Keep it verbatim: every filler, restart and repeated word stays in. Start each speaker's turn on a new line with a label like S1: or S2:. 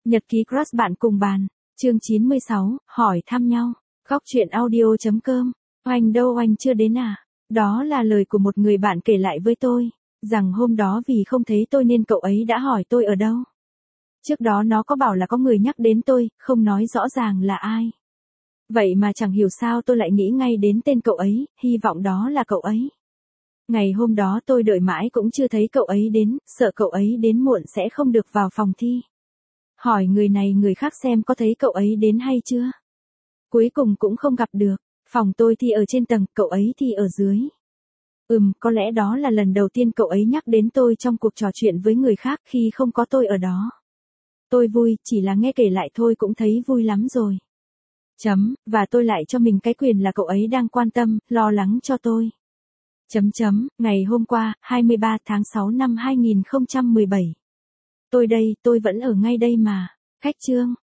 S1: Nhật ký crush bạn cùng bàn, chương chín mươi sáu, hỏi thăm nhau, khóc chuyện audio.com, oanh đâu oanh chưa đến à? Đó là lời của một người bạn kể lại với tôi, rằng hôm đó vì không thấy tôi nên cậu ấy đã hỏi tôi ở đâu. Trước đó nó có bảo là có người nhắc đến tôi, không nói rõ ràng là ai. Vậy mà chẳng hiểu sao tôi lại nghĩ ngay đến tên cậu ấy, hy vọng đó là cậu ấy. Ngày hôm đó tôi đợi mãi cũng chưa thấy cậu ấy đến, sợ cậu ấy đến muộn sẽ không được vào phòng thi. Hỏi người này người khác xem có thấy cậu ấy đến hay chưa. Cuối cùng cũng không gặp được, phòng tôi thì ở trên tầng, cậu ấy thì ở dưới. Ừm, có lẽ đó là lần đầu tiên cậu ấy nhắc đến tôi trong cuộc trò chuyện với người khác khi không có tôi ở đó. Tôi vui, chỉ là nghe kể lại thôi cũng thấy vui lắm rồi. Chấm, và tôi lại cho mình cái quyền là cậu ấy đang quan tâm, lo lắng cho tôi. Chấm chấm, ngày hôm qua, hai mươi ba tháng sáu năm hai nghìn không trăm mười bảy. Tôi đây, tôi vẫn ở ngay đây mà. Khách Trương,